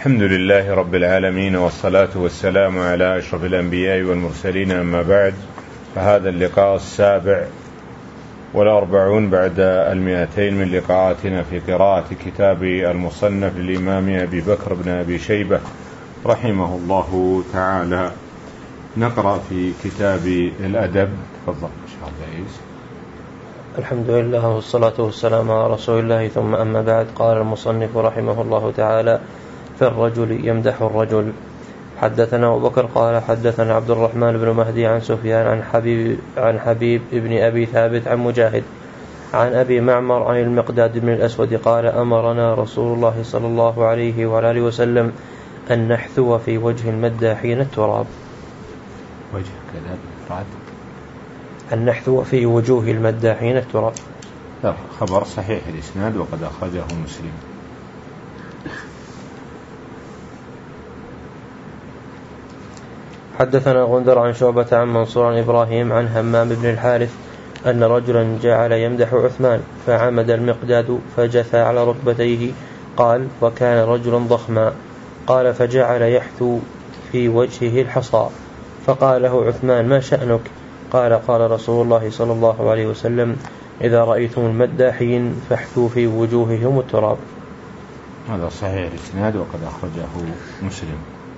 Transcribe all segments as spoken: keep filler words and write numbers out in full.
الحمد لله رب العالمين، والصلاة والسلام على أشرف الأنبياء والمرسلين، أما بعد، فهذا اللقاء السابع والأربعون بعد المئتين من لقاءاتنا في قراءة كتاب المصنف للإمام أبي بكر بن أبي شيبة رحمه الله تعالى. نقرأ في كتاب الأدب. تفضل شيخ عبد العزيز. الحمد لله والصلاة والسلام على رسول الله، ثم أما بعد. قال المصنف رحمه الله تعالى: في الرجل يمدح الرجل. حدثنا أبو بكر قال حدثنا عبد الرحمن بن مهدي عن سفيان عن حبيب, عن حبيب ابن أبي ثابت عن مجاهد عن أبي معمر عن المقداد بن الأسود قال: أمرنا رسول الله صلى الله عليه وآله وسلم أن نحثو في وجه المداحين التراب. وجه كذا بعد أن نحثو في وجوه المداحين التراب. خبر صحيح الإسناد وقد أخرجه مسلم. حدثنا غندر عن شعبة عن منصور عن إبراهيم عن همام بن الحارث أن رجلا جعل يمدح عثمان فعمد المقداد فجثى على ركبتيه. قال: وكان رجلا ضخما. قال: فجعل يحثو في وجهه الحصى. فقال له عثمان: ما شأنك؟ قال: قال رسول الله صلى الله عليه وسلم: إذا رأيتم المداحين فاحثوا في وجوههم التراب. هذا صحيح الإسناد وقد أخرجه مسلم.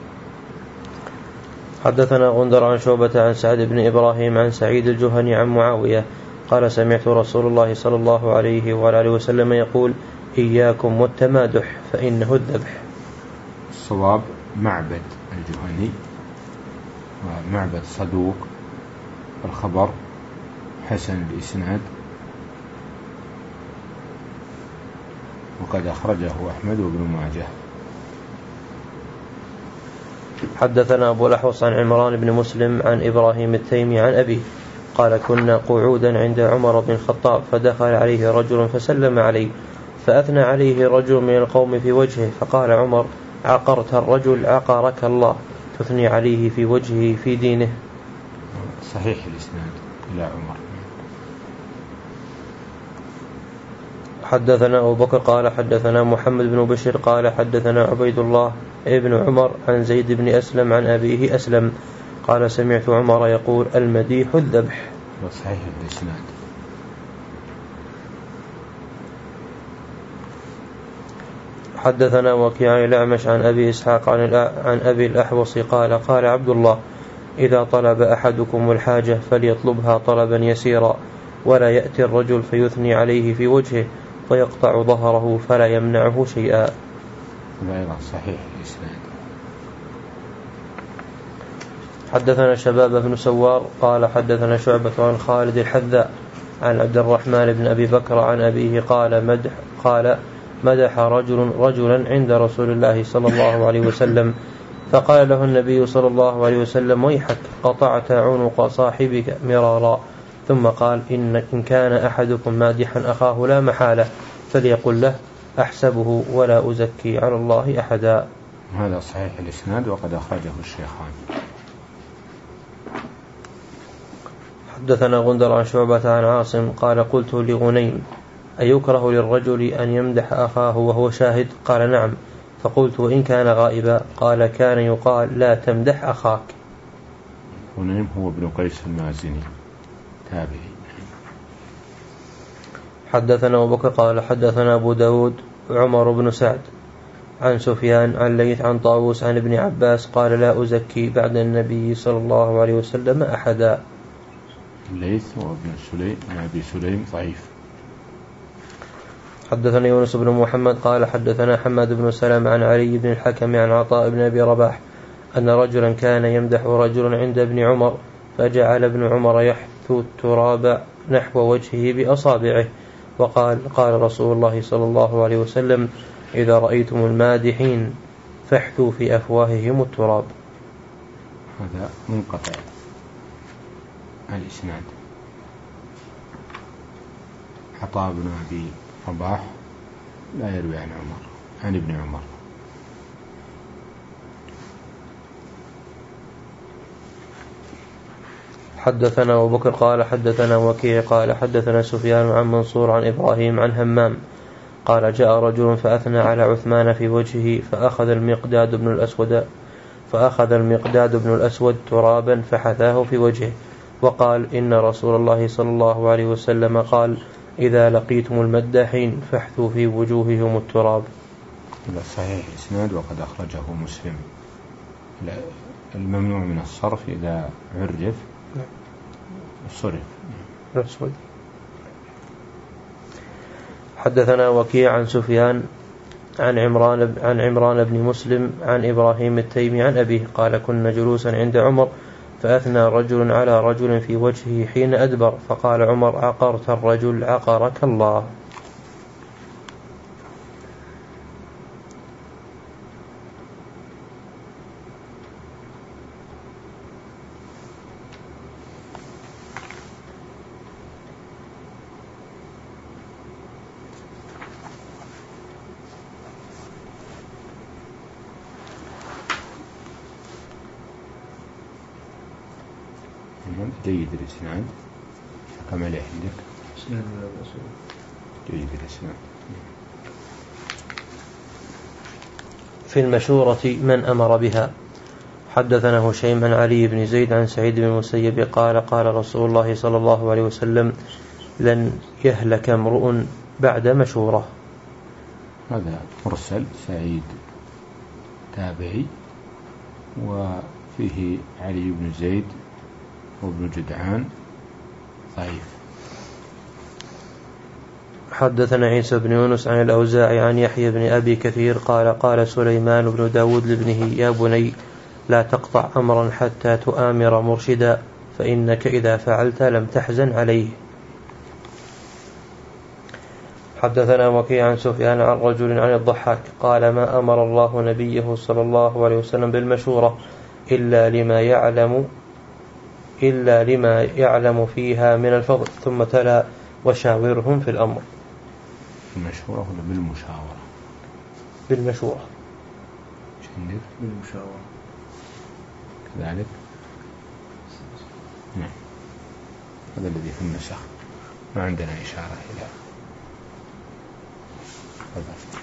حدثنا غندر عن شعبة عن سعد بن إبراهيم عن سعيد الجهني عن معاوية قال: سمعت رسول الله صلى الله عليه وآله وسلم يقول: إياكم والتمادح فإنه الذبح. الصواب معبد الجهني، ومعبد صدوق، الخبر حسن الإسناد، وقد أخرجه أحمد وابن ماجه. حدثنا أبو الأحوص عن عمران بن مسلم عن إبراهيم التيمي عن أبيه قال: كنا قعودا عند عمر بن الخطاب فدخل عليه رجل فسلم عليه فأثنى عليه رجل من القوم في وجهه، فقال عمر: عقرت الرجل عقرك الله، تثني عليه في وجهه في دينه. صحيح الإسناد إلى عمر. حدثنا أبو بكر قال حدثنا محمد بن بشير قال حدثنا عبيد الله ابن عمر عن زيد بن أسلم عن أبيه أسلم قال: سمعت عمر يقول: المديح الذبح. صحيح الإسناد. حدثنا وكيع عن الأعمش عن أبي إسحاق عن أبي الأحوص قال: قال عبد الله: إذا طلب أحدكم الحاجة فليطلبها طلبا يسيرا، ولا يأتي الرجل فيثني عليه في وجهه فيقطع ظهره فلا يمنعه شيئا. غير صحيح الإسناد. حدثنا شباب بن سوار قال حدثنا شعبة عن خالد الحذاء عن عبد الرحمن بن أبي بكر عن أبيه قال: مدح قال مدح رجل رجلا عند رسول الله صلى الله عليه وسلم، فقال له النبي صلى الله عليه وسلم: ويحك، قطعت عنق صاحبك مرارا. ثم قال: إن, إن كان أحدكم مادحا أخاه لا محالة فليقل له: أحسبه ولا أزكي على الله أحدا. هذا صحيح الإسناد وقد أخرجه الشيخان. حدثنا غندر عن شعبة عن عاصم قال: قلت لغنيم: أيكره للرجل أن يمدح أخاه وهو شاهد؟ قال: نعم. فقلت: وإن كان غائبا؟ قال: كان يقال: لا تمدح أخاك. غنيم هو ابن قيس المازني تابعي. حدثنا أبو بكر قال حدثنا أبو داود عمر بن سعد عن سفيان عن ليث عن طاووس عن ابن عباس قال: لا أزكي بعد النبي صلى الله عليه وسلم أحدا. ليث وابن سليم أبي سليم ضعيف. حدثنا يونس بن محمد قال حدثنا حماد بن سلام عن علي بن الحكم عن عطاء بن أبي رباح أن رجلا كان يمدح رجلا عند ابن عمر، فجعل ابن عمر يحثو التراب نحو وجهه بأصابعه، وقال: قال رسول الله صلى الله عليه وسلم: إذا رأيتم المادحين فاحثوا في أفواههم التراب. هذا منقطع الإسناد. عطاء بن أبي رباح لا يروي عن عمر عن ابن عمر. حدثنا أبو بكر قال حدثنا وكيع قال حدثنا سفيان عن منصور عن إبراهيم عن همام قال جاء رجل فأثنى على عثمان في وجهه فأخذ المقداد بن الأسود فأخذ المقداد بن الأسود ترابا فحثاه في وجهه وقال إن رسول الله صلى الله عليه وسلم قال إذا لقيتم المداحين فاحثوا في وجوههم التراب. صحيح إسناد وقد أخرجه مسلم. الممنوع من الصرف إذا عرف صرف. حدثنا وكيع عن سفيان عن عمران عن عمران بن مسلم عن إبراهيم التيمي عن أبيه قال كنا جلوسا عند عمر فأثنى رجل على رجل في وجهه حين أدبر فقال عمر عقرت الرجل عقرك الله. جيد الإسناد كما لا عندك جيد الإسناد. في المشورة من أمر بها. حدثنا هشيم عن علي بن زيد عن سعيد بن المسيب قال قال رسول الله صلى الله عليه وسلم لن يهلك امرؤ بعد مشورة. هذا مرسل سعيد تابعي وفيه علي بن زيد وابن جدعان ضعيف. حدثنا عيسى بن يونس عن الأوزاعي عن يحيى بن أبي كثير قال قال سليمان بن داود لابنه يا بني لا تقطع أمرا حتى تؤامر مرشدا فإنك إذا فعلت لم تحزن عليه. حدثنا وكيع عن سفيان عن رجل عن الضحاك قال ما أمر الله نبيه صلى الله عليه وسلم بالمشورة إلا لما يعلم إلا لما يعلم فيها من الفضل ثم تلا وشاورهم في الأمر. المشورة ولا بالمشاورة؟ بالمشورة. شندك؟ بالمشاورة كذلك. نعم هذا الذي في النسخ ما عندنا إشارة إلى هذا.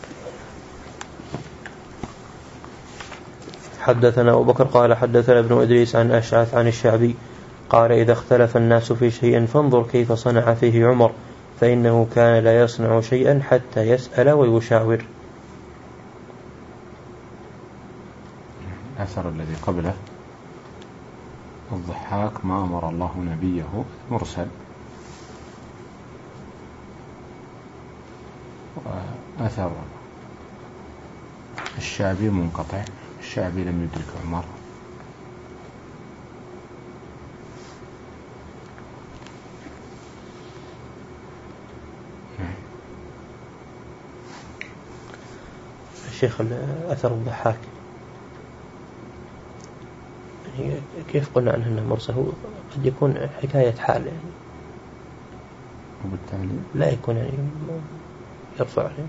حدثنا أبو بكر قال حدثنا ابن إدريس عن أشعث عن الشعبي قال إذا اختلف الناس في شيء فانظر كيف صنع فيه عمر فإنه كان لا يصنع شيئا حتى يسأل ويشاور. الأثر الذي قبله الضحاك ما أمر الله نبيه مرسل وأثر الشعبي منقطع الشعبي لم يدرك عمر. الشيخ أثر الضحاك كيف قلنا عنه أنه مرسل قد يكون حكاية حال يعني وبالتالي لا يكون يعني يرفع يعني.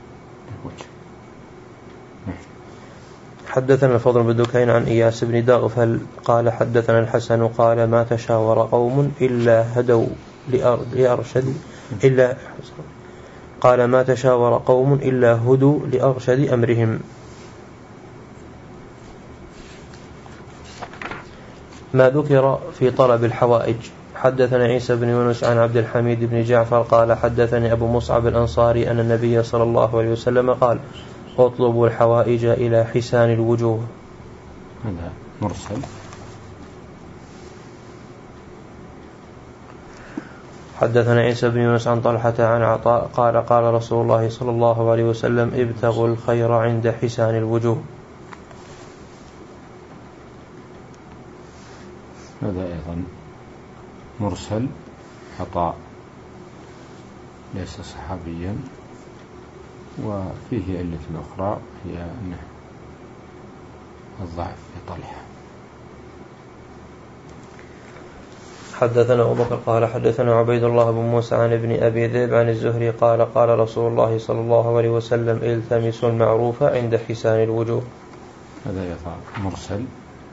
حدثنا الفضل بن دكين عن إياس بن دغفل قال حدثنا الحسن قال ما تشاور قوم إلا هدوا لأرشد إلا قال ما تشاور قوم إلا هدوا لأرشد أمرهم. ما ذكر في طلب الحوائج. حدثنا عيسى بن يونس عن عبد الحميد بن جعفر قال حدثني أبو مصعب الأنصاري أن النبي صلى الله عليه وسلم قال اطلبوا الحوائج إلى حسان الوجوه. هذا مرسل. حدثنا عيسى بن يونس عن طلحة عن عطاء قال قال رسول الله صلى الله عليه وسلم ابتغوا الخير عند حسان الوجوه. هذا أيضا مرسل عطاء ليس صحابيا وفيه علة أخرى هي أنه الضعف في طلحة. حدثنا أبو بكر قال حدثنا عبيد الله بن موسى عن ابن أبي ذئب عن الزهري قال قال رسول الله صلى الله عليه وسلم التمسوا المعروف عند حسان الوجوه. هذا يطع مرسل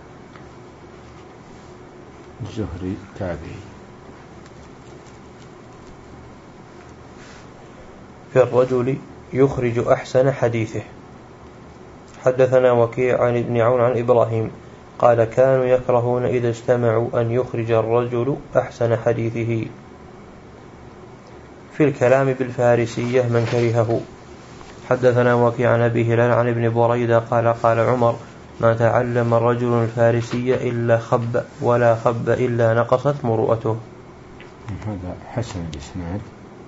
الزهري تابعي. في في الرجل يخرج أحسن حديثه. حدثنا وكيع عن ابن عون عن إبراهيم قال كانوا يكرهون إذا اجتمعوا أن يخرج الرجل أحسن حديثه. في الكلام بالفارسية من كرهه. حدثنا وكيع عن أبي هلال عن ابن بريدة قال قال عمر ما تعلم الرجل الفارسية إلا خب ولا خب إلا نقصت مروءته. هذا حسن الإسناد.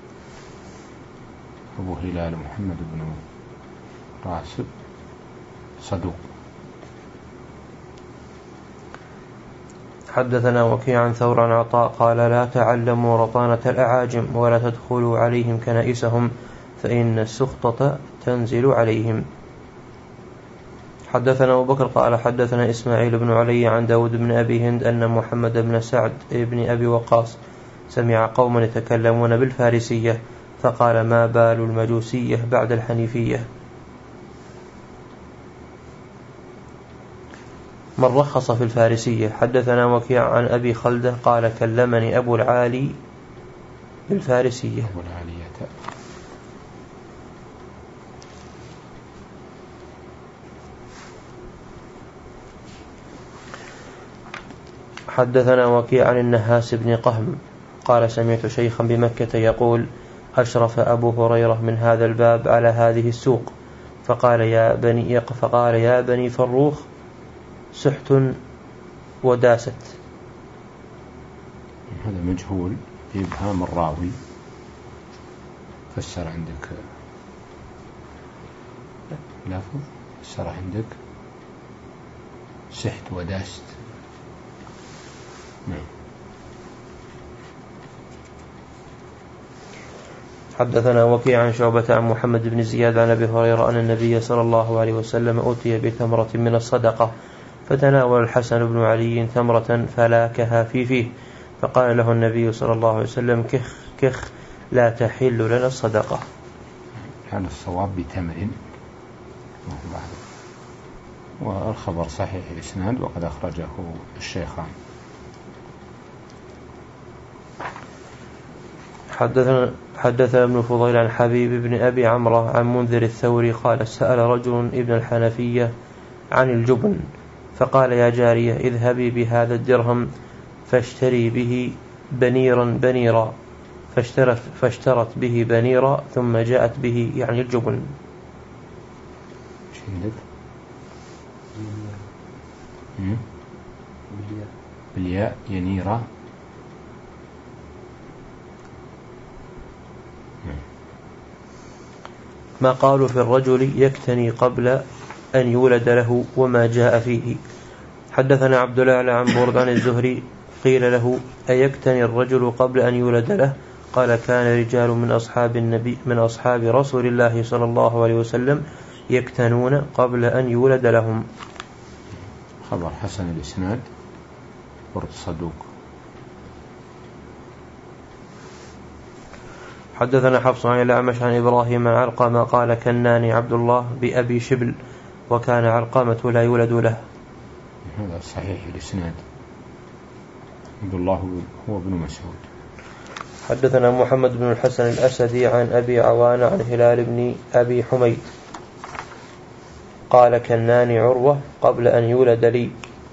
أبو هلال محمد بن راشد صدوق. حدثنا وكيع عن ثور عن عطاء قال لا تعلموا رطانة الأعاجم ولا تدخلوا عليهم كنائسهم فإن السخطة تنزل عليهم. حدثنا أبو بكر قال حدثنا إسماعيل بن علي عن داود بن أبي هند أن محمد بن سعد بن أبي وقاص سمع قوما يتكلمون بالفارسية فقال ما بال المجوسية بعد الحنيفية. من رخص في الفارسية. حدثنا وكيع عن أبي خلدة قال كلمني أبو العالي بالفارسية. أبو العالية. حدثنا وكيع عن النهاس بن قهم قال سمعت شيخا بمكة يقول أشرف أبو هريرة من هذا الباب على هذه السوق فقال يا بني فقال يا بني فروخ سحت وداست. هذا مجهول في إبهام الراوي. فسر عندك لافظ فسر عندك سحت وداست. نعم. حدثنا وكيع عن شعبة عن محمد بن زياد عن أبي هريرة أن النبي صلى الله عليه وسلم أتي بتمرة من الصدقة فتناول الحسن بن علي تمرة فلاكها في فيه فقال له النبي صلى الله عليه وسلم كخ كخ لا تحل لنا الصدقة. كان الصواب بتمر والخبر صحيح الإسناد وقد أخرجه الشيخان. حدثنا حدثنا ابن فضيل عن حبيب بن أبي عمرو عن منذر الثوري قال سأل رجل ابن الحنفية عن الجبن فقال يا جارية اذهبي بهذا الدرهم فاشتري به بنيرا بنيرا فاشترت, فاشترت به بنيرا ثم جاءت به يعني الجبن. بالياء ينيرا. ما قالوا في الرجل يكتني قبل أن يولد له وما جاء فيه. حدثنا عبد الله عن برد عن الزهري قيل له أيكتني الرجل قبل أن يولد له قال كان رجال من أصحاب النبي من أصحاب رسول الله صلى الله عليه وسلم يكتنون قبل أن يولد لهم. خبر حسن الإسناد. برد صدوق. حدثنا حفص عن الأعمش عن إبراهيم عن علقمة قال كناني عبد الله بأبي شبل وكان علقمة لا يولد له. هذا صحيح الإسناد. عبد الله هو ابن مسعود. حدثنا محمد بن الحسن الأسدي عن أبي عوان عن هلال بن أبي حميد قال كناني عروة قبل أن يولد لي.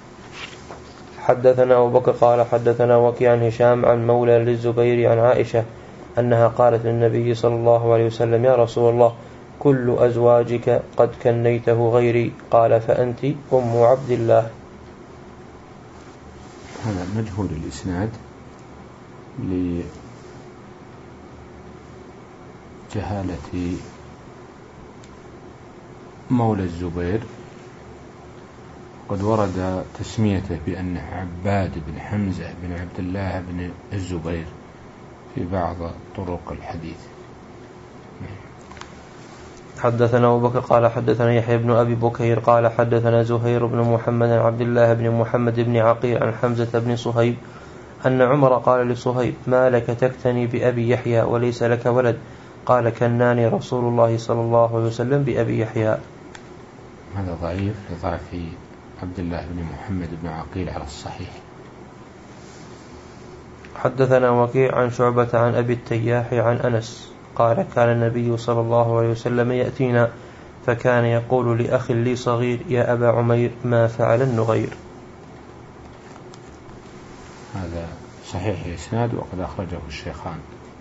حدثنا أبو بكر قال حدثنا وكيع عن هشام عن مولى للزبير عن عائشة أنها قالت للنبي صلى الله عليه وسلم يا رسول الله كل أزواجك قد كنيته غيري قال فأنت أم عبد الله. هذا مجهول الإسناد لجهالة مولى الزبير. قد ورد تسميته بأنه عباد بن حمزة بن عبد الله بن الزبير في بعض طرق الحديث. حدثنا أبو بكر قال حدثنا يحيى بن أبي بكير قال حدثنا زهير بن محمد عن عبد الله بن محمد بن عقيل عن حمزة بن صهيب أن عمر قال لصهيب ما لك تكتني بأبي يحيى وليس لك ولد قال كناني رسول الله صلى الله عليه وسلم بأبي يحيى. هذا ضعيف لضعف عبد الله بن محمد بن عقيل على الصحيح. حدثنا وكيع عن شعبة عن أبي التياح عن أنس قال كان النبي صلى الله عليه وسلم يأتينا فكان يقول لأخ لي صغير يا أبا عمير ما فعل النغير. هذا صحيح الإسناد وقد أخرجه الشيخان.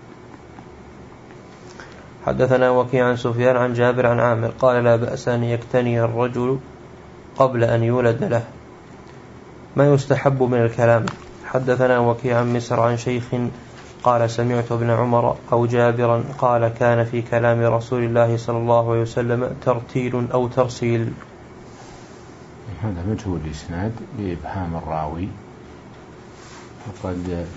حدثنا وكيع عن سفيان عن جابر عن عامر قال لا بأس أن يكتني الرجل قبل أن يولد له. ما يستحب من الكلام. حدثنا وكيع عن مسر عن شيخ قال سمعت ابن عمر أو جابرا قال كان في كلام رسول الله صلى الله عليه وسلم ترتيل أو ترسيل. هذا مجهول الإسناد لإبهام الراوي وقد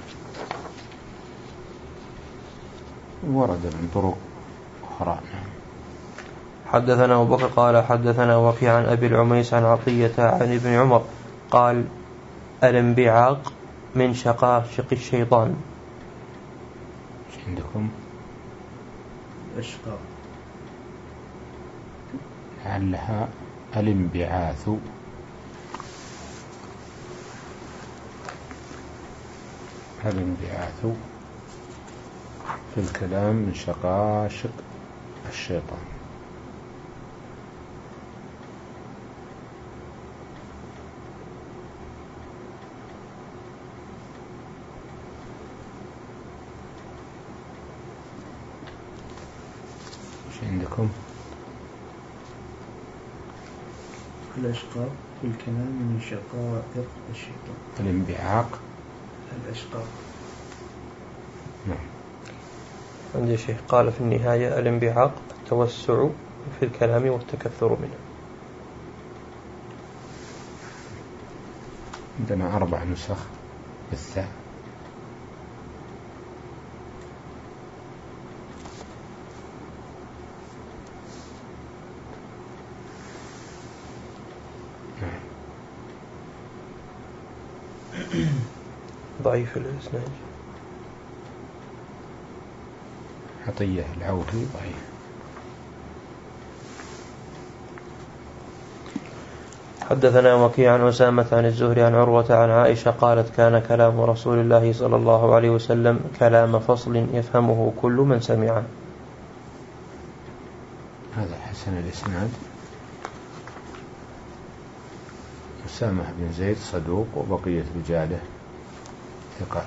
ورد من طرق أخرى. حدثنا أبو بكر قال حدثنا وكيع عن أبي العميس عن عطية عن ابن عمر قال الانبعاق من شقاشق الشيطان. عندكم أشقاق لعلها الانبعاث. الانبعاث في الكلام من شقاشق الشيطان. ايش عندكم؟ الأشقاق في الكلام من شقائق الشيطان. الانبعاق الأشقاق. نعم. عندي شيخ قال في النهاية الانبعاق التوسع في الكلام والتكثر منه. عندنا أربع نسخ بالثاء. ضعيف الإسناد. عطية العوفي ضعيف. حدثنا وكيع عن أسامة عن الزهري عن عروة عن عائشة قالت كان كلام رسول الله صلى الله عليه وسلم كلام فصل يفهمه كل من سمعه. هذا حسن الإسناد. أسامة بن زيد صدوق وبقية رجاله ثقات.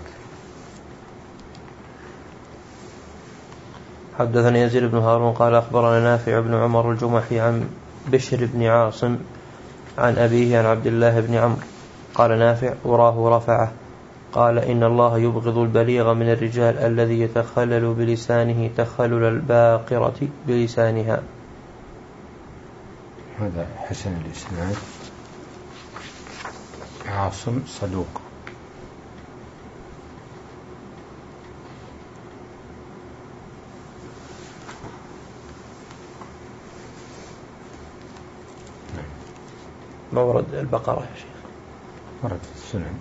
حدثني يزيد بن هارون قال أخبرنا نافع بن عمر الجمحي عن بشر بن عاصم عن أبيه عن عبد الله بن عمرو قال نافع وراه رفعه قال إن الله يبغض البليغ من الرجال الذي يتخلل بلسانه تخلل الباقرة بلسانها. هذا حسن الإسناد. عاصم صدوق. ما ورد البقرة يا شيخ؟ ورد في السنن.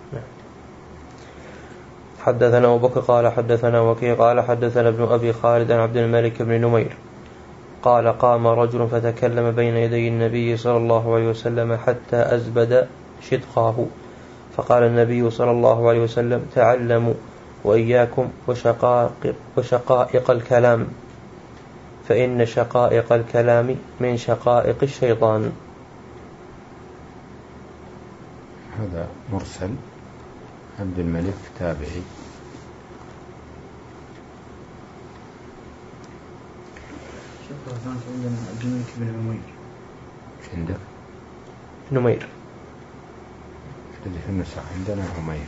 حدثنا أبو بكر قال حدثنا وكيع قال حدثنا ابن أبي خالد عن عبد الملك بن نمير قال قام رجل فتكلم بين يدي النبي صلى الله عليه وسلم حتى أزبد شدقاه فقال النبي صلى الله عليه وسلم تعلموا وإياكم وشقائق, وشقائق الكلام فإن شقائق الكلام من شقائق الشيطان. هذا مرسل. عبد الملك تابعي. شكرا. كانت عندنا عبد الملك بن عمير. ايش عندك؟ نمير. الذي في النسخ عندنا عمير.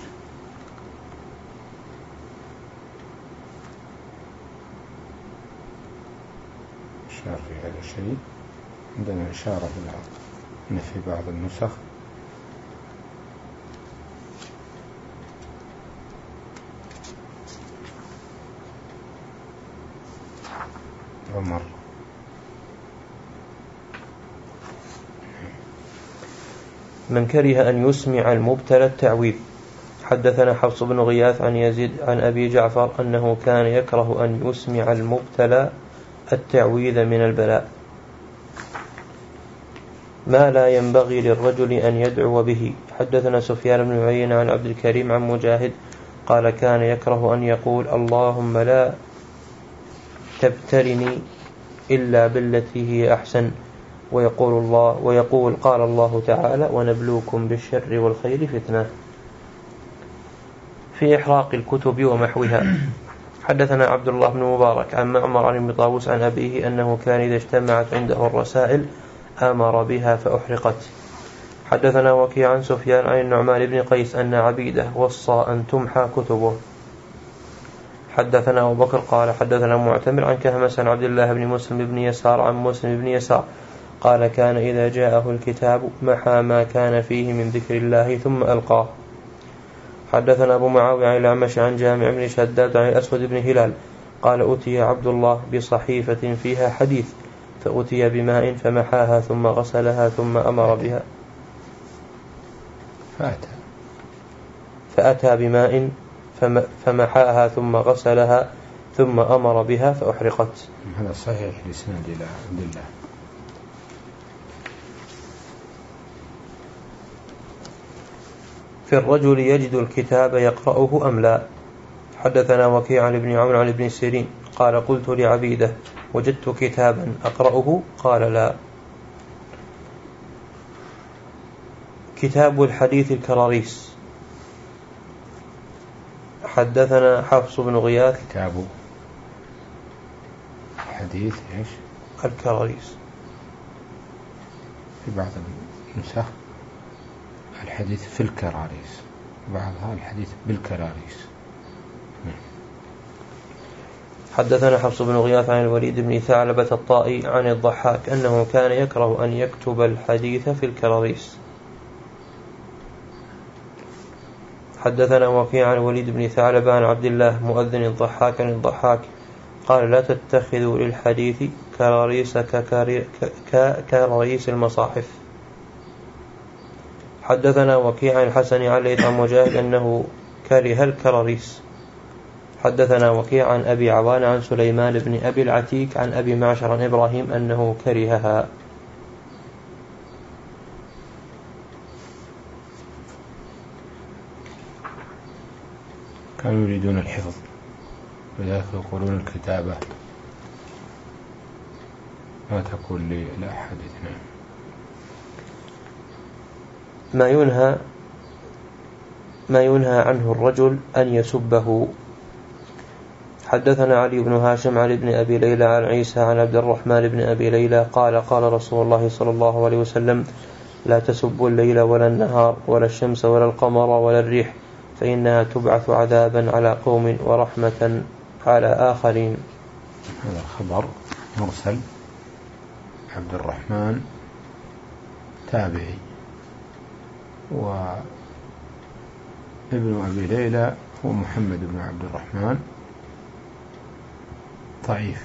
إشارة في هذا الشيء. عندنا إشارة في الأرض إن في بعض النسخ عمر. من كره أن يسمع المبتلى التعويذ. حدثنا حفص بن غياث عن يزيد عن أبي جعفر أنه كان يكره أن يسمع المبتلى التعويذ من البلاء ما لا ينبغي للرجل أن يدعو به. حدثنا سفيان بن عيينة عن عبد الكريم عن مجاهد قال كان يكره أن يقول اللهم لا تبتلني إلا بالتي هي أحسن، ويقول الله ويقول قال الله تعالى ونبلوكم بالشر والخير فتنة. في إحراق الكتب ومحوها. حدثنا عبد الله بن مبارك عن معمر عن ابن طاووس عن أبيه أنه كان إذا اجتمعت عنده الرسائل أمر بها فأحرقت. حدثنا وكيع عن سفيان عن النعمان بن قيس أن عبيده وصى أن تمحى كتبه. حدثنا أبو بكر قال حدثنا معتمر عن كهمس عن عبد الله بن مسلم بن يسار عن مسلم بن يسار قال كان إذا جاءه الكتاب محى ما كان فيه من ذكر الله ثم ألقاه. حدثنا أبو معاوية عن الأعمش عن جامع بن شداد عن الأسود بن هلال قال أتي عبد الله بصحيفة فيها حديث فأتي بماء فمحاها ثم غسلها ثم أمر بها فأتى, فأتى بماء فمحاها ثم غسلها ثم أمر بها فأحرقت. هذا صحيح لإسناد إلى عبد الله. في الرجل يجد الكتاب يقرأه أم لا. حدثنا وكيع عن ابن عمرو عن ابن سيرين قال قلت لعبيده وجدت كتابا أقرأه قال لا. كتاب الحديث الكراريس. حدثنا حفص بن غياث كتاب الحديث إيش الكراريس في بعض النسخ الحديث في الكراريس بعضها الحديث بالكراريس. حدثنا حفص بن غياث عن الوليد بن ثعلبة الطائي عن الضحاك أنه كان يكره أن يكتب الحديث في الكراريس. حدثنا وكيع عن الوليد بن ثعلبة عن عبد الله مؤذن الضحاك عن الضحاك قال لا تتخذوا للحديث كراريس كراريس المصاحف. حدثنا وكيع عن الحسن عن ليث عن مجاهد أنه كره الكراريس. حدثنا وكيع عن أبي عوان عن سليمان بن أبي العتيك عن أبي معشر عن إبراهيم أنه كرهها. كانوا يريدون الحفظ وذلك يقولون الكتابة ما تقول لأحد اثنين. ما ينهى ما ينهى عنه الرجل أن يسبه. حدثنا علي بن هاشم عن ابن أبي ليلى عن عيسى عن عبد الرحمن بن أبي ليلى قال قال رسول الله صلى الله عليه وسلم لا تسبوا الليل ولا النهار ولا الشمس ولا القمر ولا الريح فإنها تبعث عذابا على قوم ورحمة على آخرين. هذا خبر مرسل عبد الرحمن تابعي وابن أبي ليلى هو محمد بن عبد الرحمن ضعيف.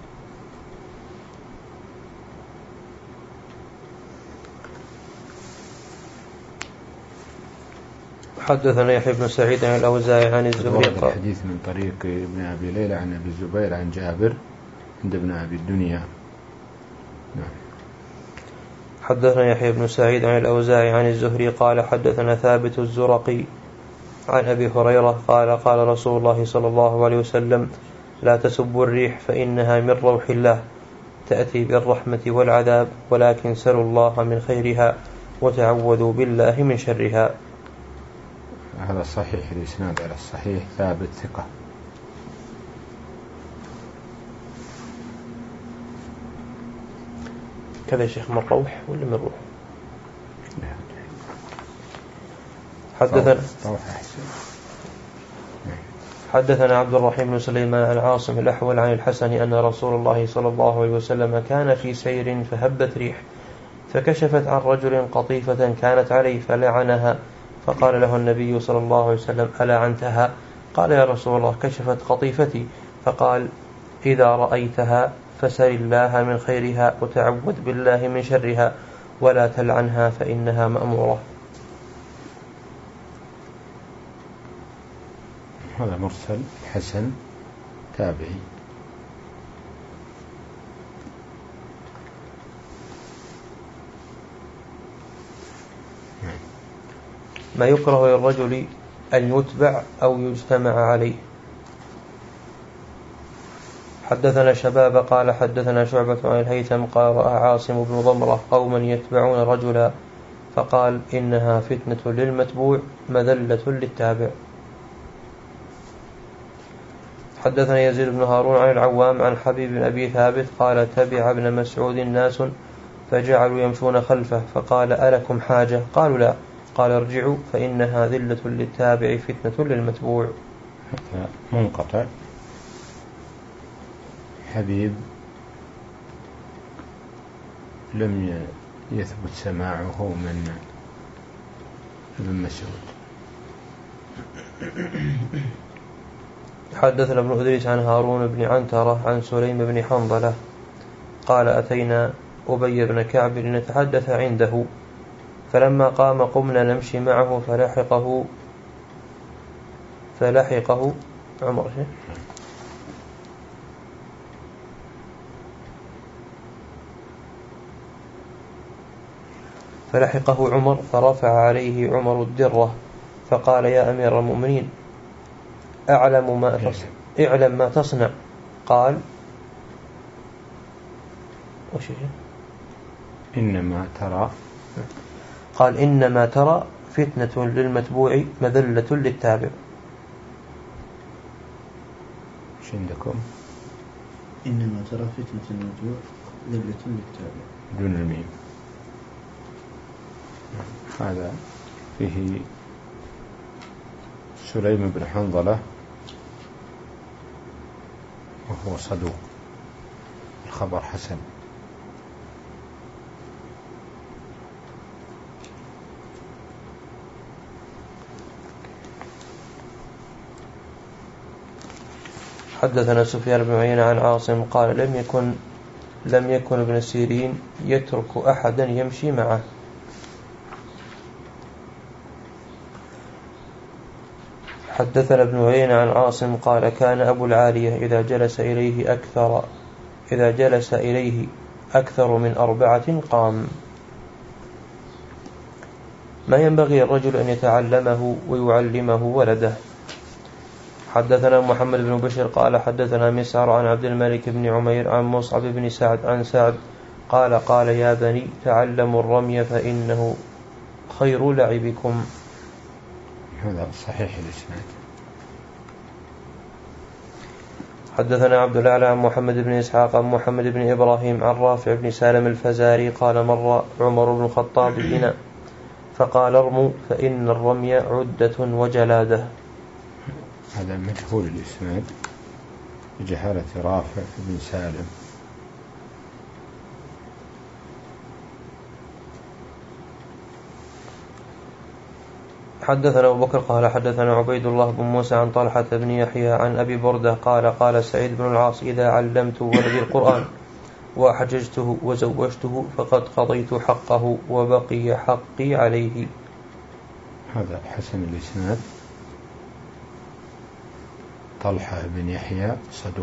حدثنا يحيى بن سعيد عن الأوزاعي عن الزهري قال الحديث من طريق ابن أبي ليلى عن أبي الزبير عن جابر عند ابن أبي الدنيا. نعم. حدثنا يحيى بن سعيد عن الأوزاعي عن الزهري قال حدثنا ثابت الزرقي عن أبي هريرة قال قال رسول الله صلى الله عليه وسلم لا تسبوا الريح فإنها من روح الله تأتي بالرحمة والعذاب ولكن سلوا الله من خيرها وتعوذوا بالله من شرها. هذا صحيح الإسناد على الصحيح ثابت ثقة. كذا شيخ من روح ولا من روح؟ حدثنا حدثنا عبد الرحيم بن سليمان العاصم الأحول عن الحسن أن رسول الله صلى الله عليه وسلم كان في سير فهبت ريح فكشفت عن رجل قطيفة كانت عليه فلعنها فقال له النبي صلى الله عليه وسلم ألعنتها؟ قال يا رسول الله كشفت قطيفتي. فقال إذا رأيتها فسل الله من خيرها وتعوذ بالله من شرها ولا تلعنها فإنها مأمورة. هذا مرسل حسن تابعي. ما يكره للرجل أن يتبع أو يجتمع عليه. حدثنا شباب قال حدثنا شعبة عن الهيثم قال رأى عاصم بن ضمرة قوما يتبعون رجلا فقال إنها فتنة للمتبوع مذلة للتابع. حدثنا يزيد بن هارون عن العوام عن حبيب بن أبي ثابت قال تبع ابن مسعود ناس فجعلوا يمشون خلفه فقال ألكم حاجة؟ قالوا لا. قال ارجعوا فإنها ذلة للتابع فتنة للمتبوع. منقطع. حبيب لم يثبت سماعه من ابن مسعود. حدثنا ابن أدريس عن هارون بن عنترة عن سليم بن حنظلة قال أتينا أبي بن كعب لنتحدث عنده فلما قام قمنا نمشي معه فلحقه فلحقه عمر فلحقه عمر فرفع عليه عمر الدرة فقال يا أمير المؤمنين أعلم ما تصنع اعلم ما تصنع. قال وش إنما ترى قال إنما ترى فتنة للمتبوع مذلة للتابع. ايش عندكم؟ إنما ترى فتنة المتبوع ذلة للتابع دون الميم. هذا فيه سليم بن حنظلة وهو صدوق الخبر حسن. حدثنا سفيان بن عيينة عن عاصم قال لم يكن لم يكن ابن سيرين يترك أحدا يمشي معه. حدثنا ابن عيينة عن عاصم قال كان أبو العالية إذا جلس إليه أكثر إذا جلس إليه أكثر من أربعة قام. ما ينبغي الرجل أن يتعلمه ويعلمه ولده. حدثنا محمد بن بشر قال حدثنا مسعر عن عبد الملك بن عمير عن مصعب بن سعد عن سعد قال قال يا بني تعلموا الرمي فإنه خير لعبكم. هذا صحيح الإسناد. حدثنا عبد الأعلى عن محمد بن إسحاق عن محمد بن إبراهيم عن رافع بن سالم الفزاري قال مر عمر بن الخطاب بنا فقال ارموا فإن الرمي عدة وجلادة. هذا مجهول الإسناد بجهالة رافع بن سالم. حدثنا أبو بكر قال حدثنا عبيد الله بن موسى عن طلحة بن يحيى عن أبي بردة قال قال سعيد بن العاص إذا علمت ولدي القرآن وأحججته وزوجته فقد قضيت حقه وبقي حقي عليه. هذا حسن الإسناد. طلحة بن يحيى صدوق.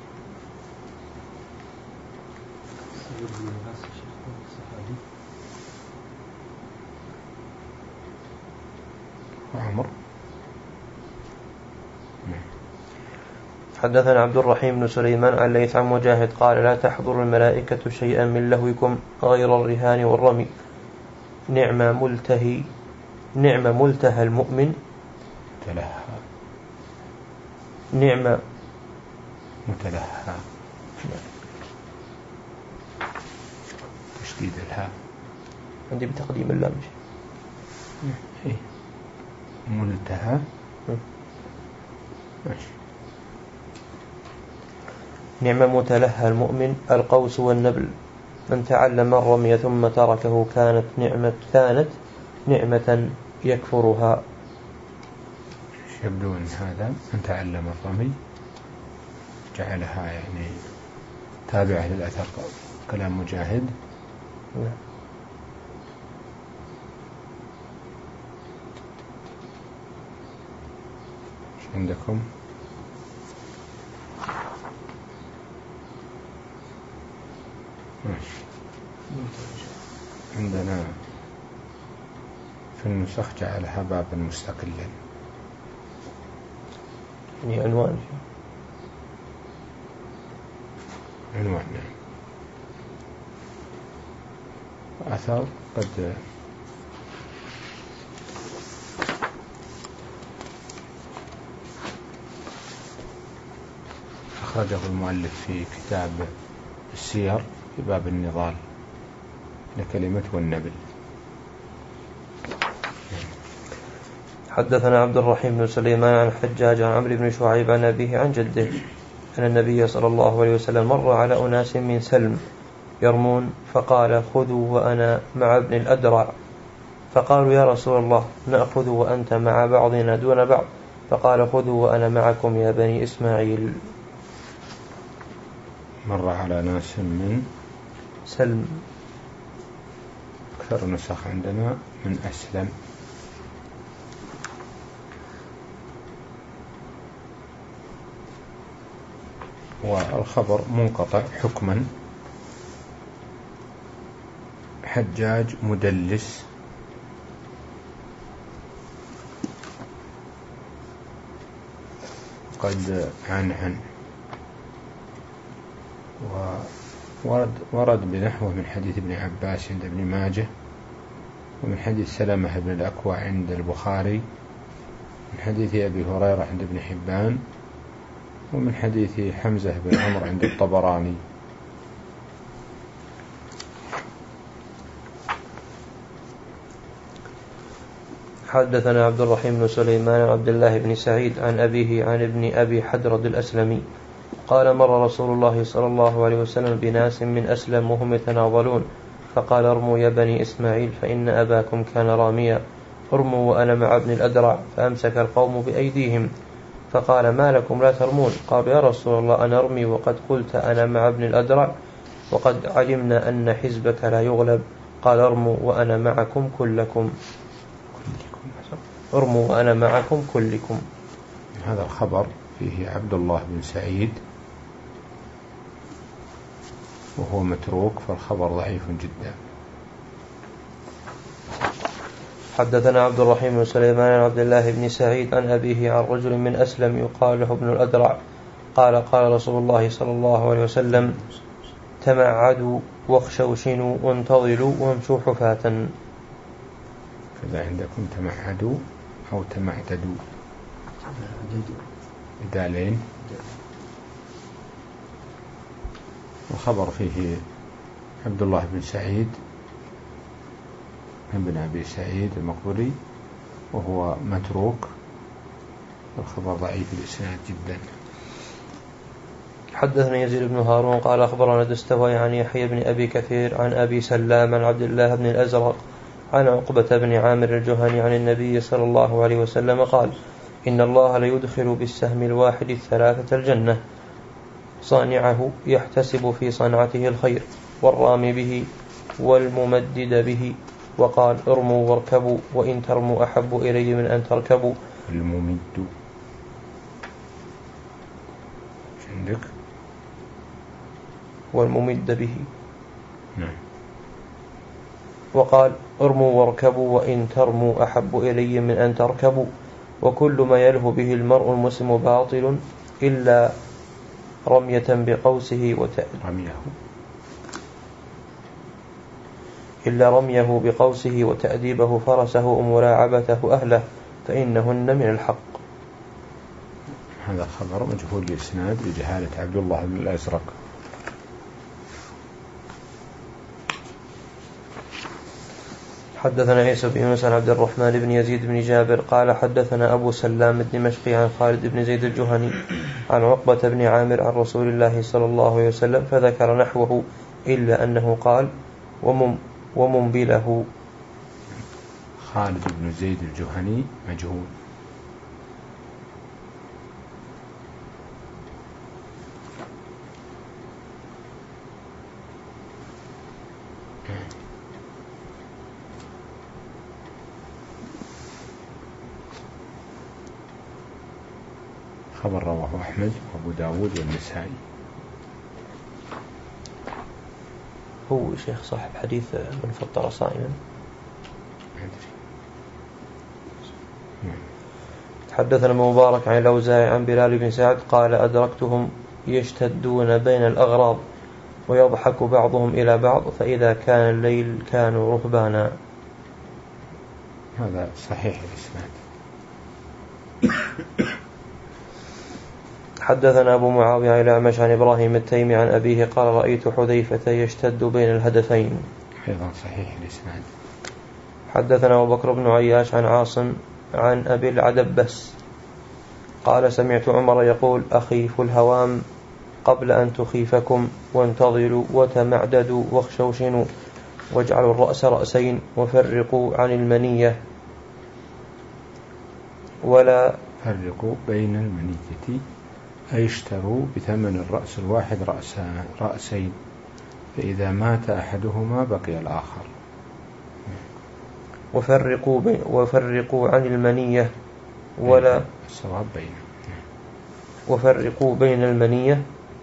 عمر. حدثنا عبد الرحيم بن سليمان عن ليث عن مجاهد قال لا تحضر الملائكة شيئا من لهوكم غير الرهان والرمي نعم ملتهي نعم ملتهى المؤمن تلهى نعم متلهى تشديد الهاء عندي بتقديم اللام إيه؟ ملتهى نعم متلهى المؤمن القوس والنبل من تعلم الرمي ثم تركه كانت نعمة كانت نعمة يكفرها. يبدو أن هذا من تعلم الرمي جعلها يعني تابعة للأثر كلام مجاهد. ايش عندكم؟ ماشي. عندنا في النسخ جعلها بابا مستقلا يعني عنوان عنوان. أثر قد أخرجه المؤلف في كتاب السير في باب النضال لكلمة والنبل. حدثنا عبد الرحيم بن سليمان عن حجاج عن عمرو بن شعيب عن أبيه عن جده أن النبي صلى الله عليه وسلم مر على أناس من سلم يرمون فقال خذوا وأنا مع ابن الأدرع، فقالوا يا رسول الله نأخذ وأنت مع بعضنا دون بعض، فقال خذوا وأنا معكم يا بني إسماعيل. مر على ناس من سلم، أكثر نسخ عندنا من أسلم. والخبر منقطع حكما. حجاج مدلس قد عنعن، وورد ورد بنحوه من حديث ابن عباس عند ابن ماجه، ومن حديث سلمة بن الأكوع عند البخاري، من حديث أبي هريرة عند ابن حبان، ومن حديث حمزة بن عمرو عند الطبراني. حدثنا عبد الرحيم بن سليمان عن عبد الله بن سعيد عن أبيه عن ابن أبي حدرد الأسلمي قال مر رسول الله صلى الله عليه وسلم بناس من أسلم وهم يتناضلون فقال ارموا يا بني إسماعيل فإن أباكم كان راميا، ارموا وأنا مع ابن الأدرع، فأمسك القوم بأيديهم فقال ما لكم لا ترمون؟ قالوا يا رسول الله أنا أرمي وقد قلت أنا مع ابن الأدرع وقد علمنا أن حزبك لا يغلب. قال ارموا وأنا معكم كلكم، ارموا وأنا معكم كلكم. هذا الخبر فيه عبد الله بن سعيد وهو متروك، فالخبر ضعيف جدا. حدثنا عبد الرحيم بن سليمان عن عبد الله بن سعيد عن أبيه عن رجل من أسلم يقال له ابن الأدرع قال قال رسول الله صلى الله عليه وسلم تمعدوا واخشوشنوا وانتظلوا وامشوا حفاة. فإذا عندكم تمعدوا أو تمعددوا بدالين. الخبر فيه عبد الله بن سعيد ابن أبي سعيد المقبري وهو متروك، الخبر ضعيف الإسناد جدا. حدثنا يزيد بن هارون قال أخبرنا دستوي عن يحيى بن أبي كثير عن أبي سلام عن عبد الله بن الأزرق عن عقبة بن عامر الجهني عن النبي صلى الله عليه وسلم قال إن الله ليدخل بالسهم الواحد الثلاثة الجنة، صانعه يحتسب في صنعته الخير والرامي به والممدد به. وقال ارموا واركبوا وإن ترموا أحب إلي من أن تركبوا. الممد عندك والممد به. نعم. وقال ارموا واركبوا وإن ترموا أحب إلي من أن تركبوا. وكل ما يلهو به المرء المسلم باطل إلا رمية بقوسه وتأديبه إلا رميه بقوسه وتأديبه فرسه وملاعبته أهله فإنهن من الحق. هذا خبر مجهول الإسناد لجهالة عبد الله بن الأزرق. حدثنا عيسى بن يونس عن عبد الرحمن بن يزيد بن جابر قال حدثنا أبو سلام الدمشقي عن خالد بن زيد الجهني عن عقبة بن عامر عن رسول الله صلى الله عليه وسلم فذكر نحوه إلا أنه قال ومم ومنبله. خالد بن زيد الجهني مجهول. خبر رواه أحمد وأبو داود والنسائي. هو شيخ صاحب حديث من فطر صائما. حدثنا مبارك عن الأوزاعي عن بلال بن سعد قال أدركتهم يشتدون بين الأغراض ويضحك بعضهم إلى بعض فإذا كان الليل كانوا رهبانا. هذا صحيح الإسناد. حدثنا أبو معاوية عن الأعمش عن إبراهيم التيمي عن أبيه قال رأيت حذيفة يشتد بين الهدفين. أيضا صحيح الإسناد. حدثنا أبو بكر بن عياش عن عاصم عن أبي العدبس قال سمعت عمر يقول أخيف الهوام قبل أن تخيفكم وانتظروا وتمعددوا واخشوشنوا واجعلوا الرأس رأسين وفرقوا عن المنية ولا فرقوا بين المنية أي اشتروا بثمن الرأس الواحد رأسين فإذا مات أحدهما بقي الآخر. وفرقوا, بي وفرقوا عن المنية ولا الصواب بين وفرقوا بين المنية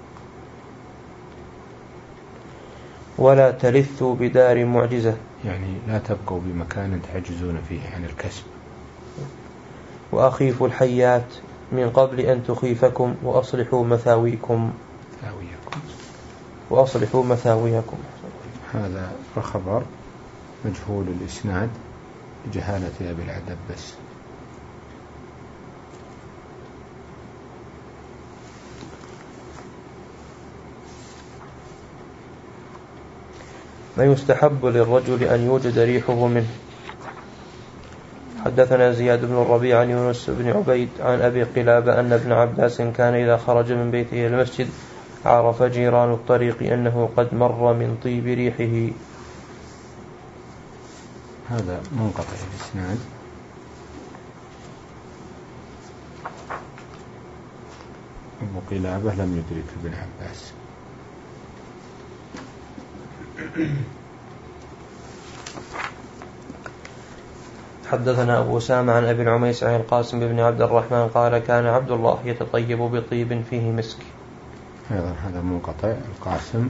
ولا تلثوا بدار معجزة يعني لا تبقوا بمكان تحجزون فيه عن الكسب. وأخيفوا الحيات من قبل أن تخيفكم وأصلحوا مثاويكم وأصلحوا مثاويكم. هذا خبر مجهول الإسناد لجهالة أبي العدبس. ما يستحب للرجل أن يوجد ريحه منه. حدثنا زياد بن الربيع عن يونس بن عبيد عن أبي قلابة أن ابن عباس كان إذا خرج من بيته إلى المسجد عرف جيران الطريق أنه قد مر من طيب ريحه. هذا منقطع الإسناد. أبو قلابة لم يدرك ابن عباس. حدثنا أبو أسامة عن أبي العميس عن القاسم بن عبد الرحمن قال كان عبد الله يتطيب بطيب فيه مسك. أيضا هذا منقطع. القاسم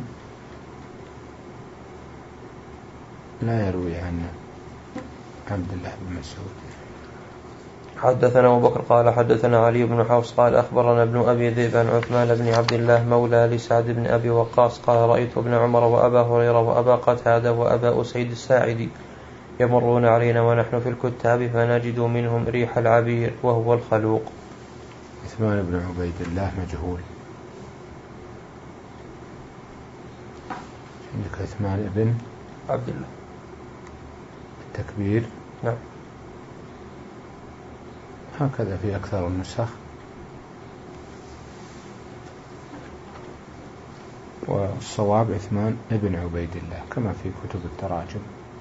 لا يروي عن عبد الله بن مسعود. حدثنا أبو بكر قال حدثنا علي بن حفص قال أخبرنا ابن أبي ذئب عن عثمان بن عبد الله مولى لسعد بن أبي وقاص قال رأيت ابن عمر وأبا هريرة وأبا قتادة وأبا أسيد الساعدي يمرون علينا ونحن في الكتاب فنجد منهم ريح العبير وهو الخلوق. عثمان بن عبيد الله مجهول. عندك عثمان بن عبد الله التكبير. نعم. هكذا في أكثر النسخ. والصواب عثمان بن عبيد الله كما في كتب التراجم.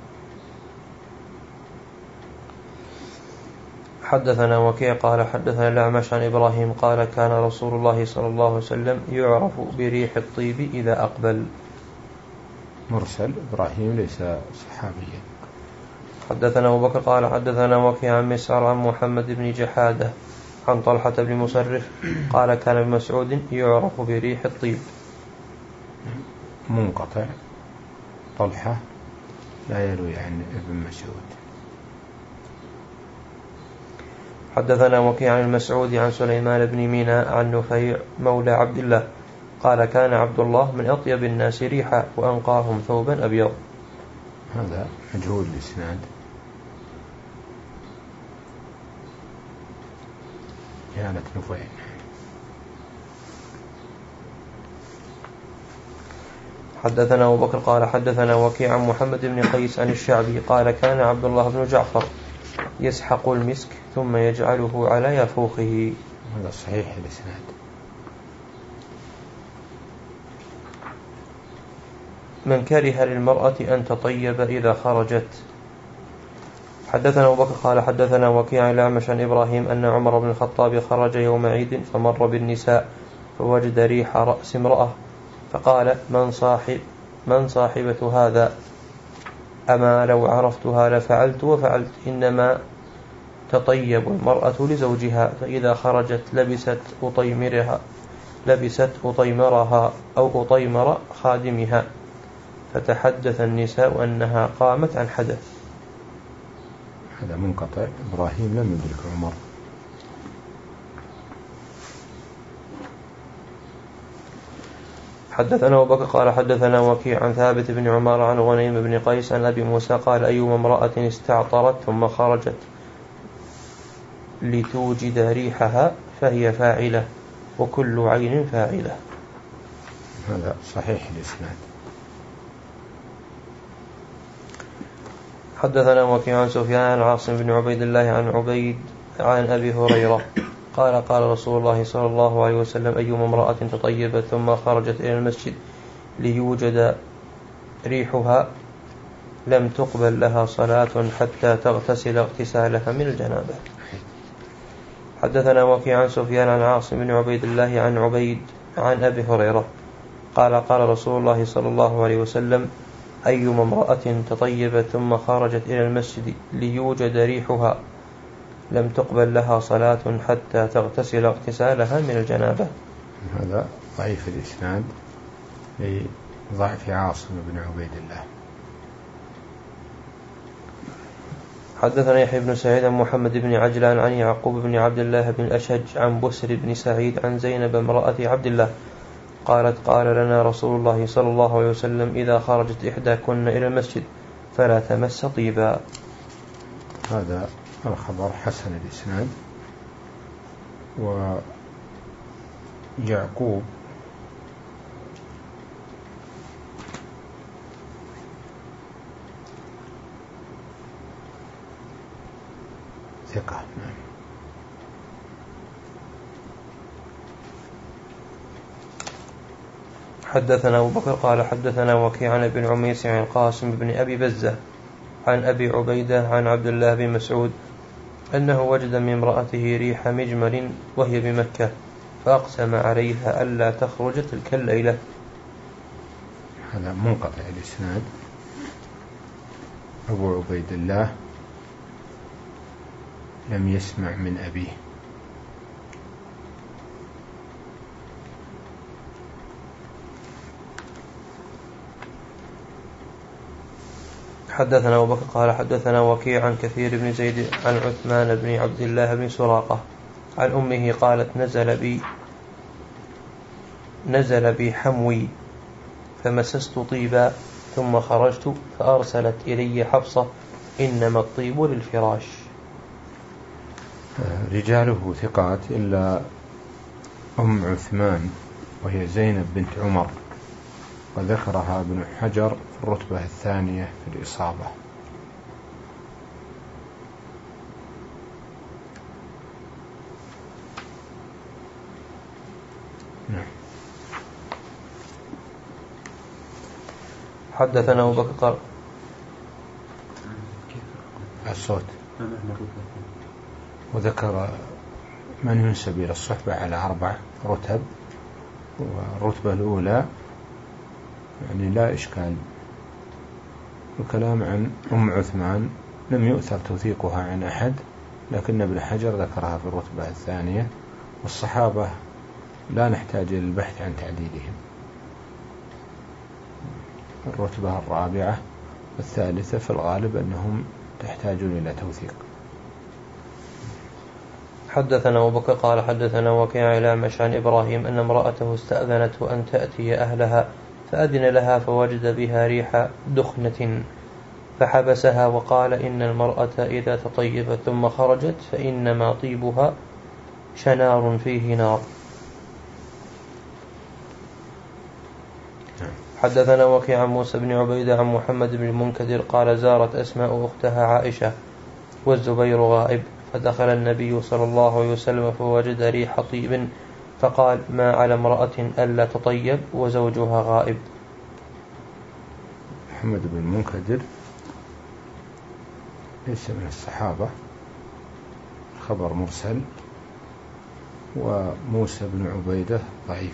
حدثنا وكيع قال حدثنا الأعمش عن إبراهيم قال كان رسول الله صلى الله عليه وسلم يعرف بريح الطيب إذا أقبل. مرسل. إبراهيم ليس صحابيا. حدثنا أبو بكر قال حدثنا وكيع عن مسعر عن محمد بن جحادة عن طلحة بن مصرف قال كان ابن مسعود يعرف بريح الطيب. منقطع. طلحة لا يروي عن ابن مسعود. حدثنا وكيع عن المسعود عن سليمان بن ميناء عن نفيع مولى عبد الله قال كان عبد الله من أطيب الناس ريحا وأنقاهم ثوبا أبيض. هذا مجهول الإسناد. جهالة نفيع. حدثنا أبو بكر قال حدثنا وكيع عن محمد بن قيس عن الشعبي قال كان عبد الله بن جعفر يسحق المسك ثم يجعله على يفوخه. هذا صحيح الإسناد. من كره للمرأة أن تطيب إذا خرجت. حدثنا أبو بكر قال حدثنا وكيع الأعمش عن إبراهيم أن عمر بن الخطاب خرج يوم عيد فمر بالنساء فوجد ريح رأس امرأة فقال من صاحب من صاحبة هذا أما لو عرفتها لفعلت وفعلت إنما تطيب المرأة لزوجها فإذا خرجت لبست أطيمرها لبست أطيمرها أو أطيمر خادمها فتحدث النساء أنها قامت عن حدث. هذا منقطع. إبراهيم لم يدرك عمر. حدثنا أبو بكر قال حدثنا وكيع عن ثابت بن عمر عن غنيم بن قيس عن أبي موسى قال أيما امرأة استعطرت ثم خرجت لتوجد ريحها فهي فاعلة وكل عين فاعلة. هذا صحيح الإسناد. حدثنا وكيع عن سفيان عن عاصم بن عبيد الله عن عبيد عن أبي هريرة قال قال رسول الله صلى الله عليه وسلم أيما امرأة تطيبت ثم خرجت إلى المسجد ليوجد ريحها لم تقبل لها صلاة حتى تغتسل اغتسالها من الجنابة. حدثنا وكيع عن سفيان عن عاصم بن عبيد الله عن عبيد عن أبي هريرة قال قال رسول الله صلى الله عليه وسلم أيما امرأة تطيبت ثم خرجت إلى المسجد ليوجد ريحها لم تقبل لها صلاة حتى تغتسل اغتسالها من الجنابة. هذا ضعيف الإسناد لضعف عاصم بن عبيد الله. حدثنا يحيى بن سعيد عن محمد بن عجلان عن يعقوب بن عبد الله بن الأشج عن بسر بن سعيد عن زينب امرأة عبد الله قالت قال لنا رسول الله صلى الله عليه وسلم إذا خرجت إحداكن إلى المسجد فلا تمس طيبا. هذا الخبر حسن الإسناد. ويعقوب ثقة. حدثنا أبو بكر قال حدثنا وكيع عن ابن عميس عن القاسم بن أبي بزة عن أبي عبيدة عن عبد الله بن مسعود أنه وجد من امرأته ريح مجمر وهي بمكة فأقسم عليها ألا تخرج تلك الليلة. هذا منقطع الإسناد. أبو عبيد الله لم يسمع من أبيه. حدثنا أبو بكر قال حدثنا وكيع عن كثير بن زيد عن عثمان بن عبد الله بن سراقة عن أمه قالت نزل بي نزل بي حموي فمسست طيبا ثم خرجت فأرسلت إلي حفصة إنما الطيب للفراش. رجاله ثقات إلا أم عثمان وهي زينب بنت عمر وذكرها ابن حجر في الرتبة الثانية في الإصابة. نعم. حدثنا أبو بكر الصوت وذكر من ينسب إلى الصحبة على أربع رتب، والرتبة الأولى يعني لا إشكال. الكلام عن أم عثمان لم يؤثر توثيقها عن أحد، لكن ابن حجر ذكرها في الرتبة الثانية. والصحابة لا نحتاج إلى البحث عن تعديلهم. الرتبة الرابعة والثالثة في الغالب أنهم تحتاجون إلى توثيق. حدثنا أبو بكر قال حدثنا وكيع عن عن إبراهيم أن امرأته استأذنته أن تأتي أهلها فأذن لها فوجد بها ريح دخنة فحبسها وقال إن المرأة إذا تطيبت ثم خرجت فإنما طيبها شنار فيه نار. حدثنا وكيع عن موسى بن عبيدة عن محمد بن المنكدر قال زارت أسماء أختها عائشة والزبير غائب فدخل النبي صلى الله عليه وسلم فوجد ريح طيب فقال ما على امرأة ألا تطيب وزوجها غائب. محمد بن المنكدر ليس من الصحابة، خبر مرسل. وموسى بن عبيدة ضعيف.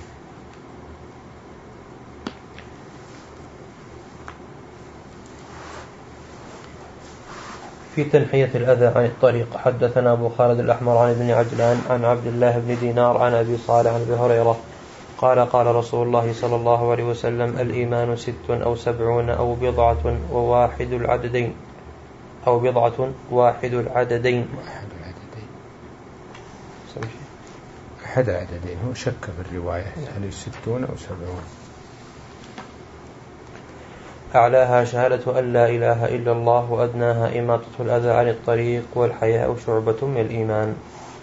في تنحية الأذى عن الطريق. حدثنا أبو خالد الأحمر عن ابن عجلان عن عبد الله بن دينار عن أبي صالح عن أبي هريرة قال قال رسول الله صلى الله عليه وسلم الإيمان ست أو سبعون أو بضعة وواحد العددين أو بضعة واحد العددين أحد العددين أحد العددين. هو شك في الرواية هل ستون أو سبعون. أعلاها شهادة أن لا إله إلا الله وأدناها إماطة الأذى عن الطريق والحياء شعبة من الإيمان.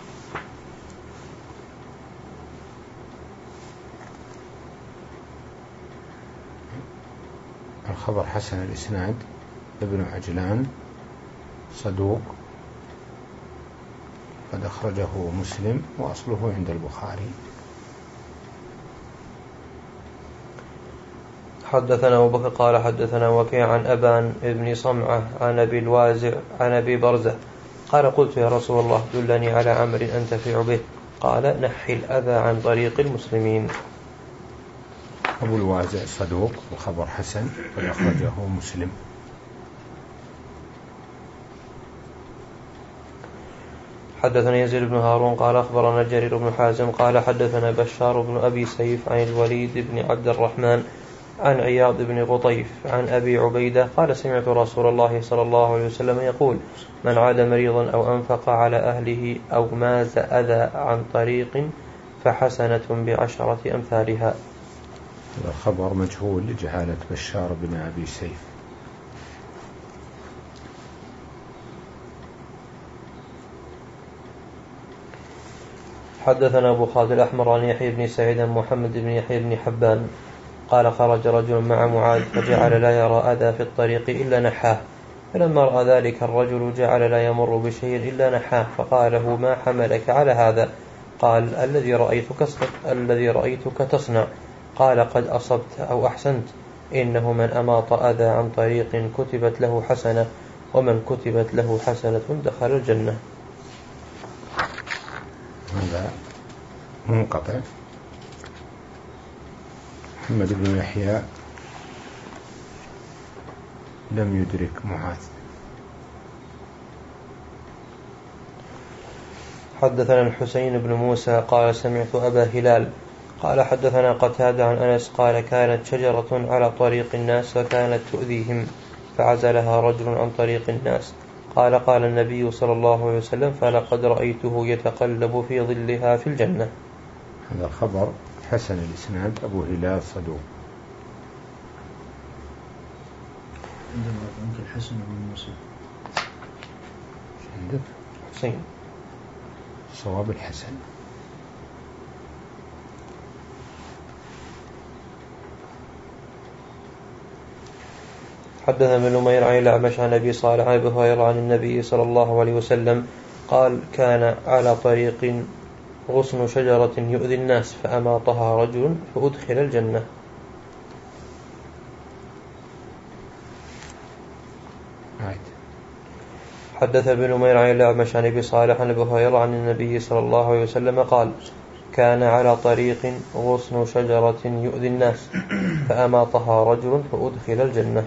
الخبر حسن الإسناد، ابن عجلان صدوق قد أخرجه مسلم وأصله عند البخاري. حدثنا أبو بكر قال حدثنا وكيع عن أبان ابن صمعة عن أبي الوازع عن أبي برزة قال قلت يا رسول الله دلني على عمل أنتفع به، قال نحي الأذى عن طريق المسلمين. أبو الوازع صدوق وخبر حسن قد أخرجه مسلم. حدثنا يزيد بن هارون قال أخبرنا جرير بن حازم قال حدثنا بشار بن أبي سيف عن الوليد بن عبد الرحمن عن عياض بن غطيف عن أبي عبيدة قال سمعت رسول الله صلى الله عليه وسلم يقول من عاد مريضا أو أنفق على أهله أو ماز أذى عن طريق فحسنة بعشرة أمثالها. هذا خبر مجهول لجهالة بشار بن أبي سيف. حدثنا أبو خالد الأحمر عن يحيى بن سعيد محمد بن يحيى بن حبان قال خرج رجل مع معاذ فجعل لا يرى أذى في الطريق إلا نحاه، فلما رأى ذلك الرجل جعل لا يمر بشيء إلا نحاه، فقال له ما حملك على هذا؟ قال الذي رأيتك الذي رأيتك تصنع. قال قد أصبت أو أحسنت، إنه من أماط أذى عن طريق كتبت له حسنة، ومن كتبت له حسنة دخل الجنة. هذا منقطع. محمد بن يحيى لم يدرك معاذ. حدثنا الحسين بن موسى قال سمعت أبا هلال قال حدثنا قتادة عن أنس قال كانت شجرة على طريق الناس فكانت تؤذيهم فعزلها رجل عن طريق الناس، قال قال النبي صلى الله عليه وسلم فلقد رأيته يتقلب في ظلها في الجنة. هذا الخبر حسن الإسناد، أبو هلال صدوق. عندك الحسن بن موسى عندك حسين صواب الحسن. حدثنا ابن نمير عن الأعمش عن أبي صالح عن أبي هريرة عن النبي صلى الله عليه وسلم قال كان على طريق غصن شجرة يؤذي الناس فأماطها رجل فأدخل الجنة. عيد. حدث ابن نمير عن الأعمش عن أبي صالح عن أبي هريرة عن النبي صلى الله عليه وسلم قال كان على طريق غصن شجرة يؤذي الناس فأماطها رجل فأدخل الجنة.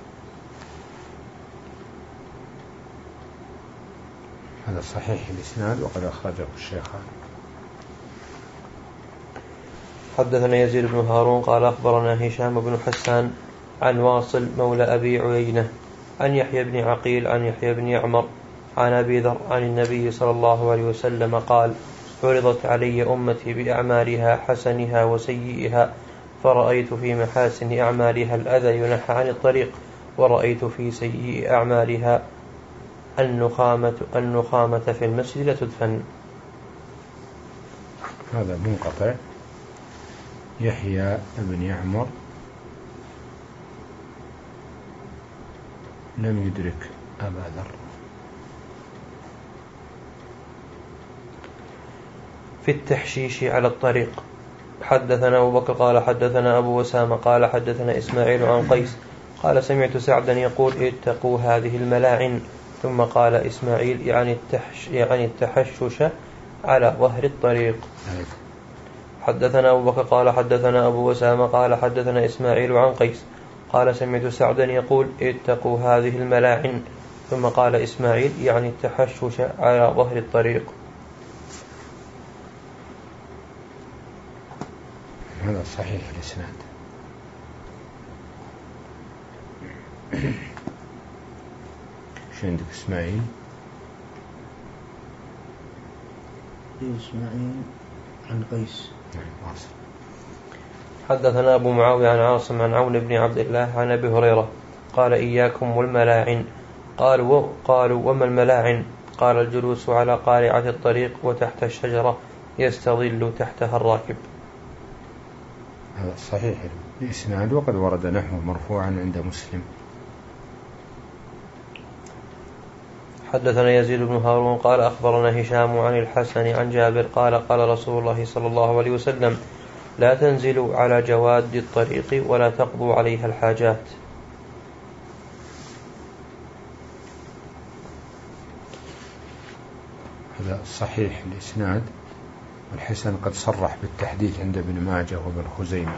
هذا صحيح الإسناد وقد أخرجه الشيخان. حدثنا يزيد بن هارون قال أخبرنا هشام بن حسان عن واصل مولى أبي عيينة عن يحيى بن عقيل عن يحيى بن يعمر عن أبي ذر عن النبي صلى الله عليه وسلم قال عرضت علي أمتي بأعمالها حسنها وسيئها، فرأيت في محاسن أعمالها الأذى ينحى عن الطريق، ورأيت في سيئ أعمالها النخامة, النخامة في المسجد لتدفن. هذا منقطع. يحيى بن يعمر لم يدرك أبا ذر. في التحشيش على الطريق. حدثنا أبو بكر قال حدثنا أبو وسامة قال حدثنا إسماعيل عن قيس قال سمعت سعدا يقول اتقوا هذه الملاعن، ثم قال إسماعيل يعني, التحش يعني التحشش على ظهر الطريق. حدثنا أبو بكر قال حدثنا أبو وسامة قال حدثنا إسماعيل عن قيس قال سمعت سعدا يقول اتقوا هذه الملاعن، ثم قال إسماعيل يعني التحشش على ظهر الطريق. هذا صحيح الإسناد. شو عندك إسماعيل؟ إسماعيل عن قيس. نعم واصل. حدثنا أبو معاوية عن عاصم عن عون بن عبد الله عن أبي هريرة قال إياكم والملاعن. قالوا قالوا وما الملاعن؟ قال الجلوس على قارعة الطريق وتحت الشجرة يستظل تحتها الراكب. هذا صحيح الإسناد وقد ورد نحوه مرفوعا عند مسلم. حدثنا يزيد بن هارون قال أخبرنا هشام عن الحسن عن جابر قال قال رسول الله صلى الله عليه وسلم لا تنزلوا على جواد الطريق ولا تقضوا عليها الحاجات. هذا صحيح الإسناد، والحسن قد صرح بالتحديث عند ابن ماجه وابن خزيمة.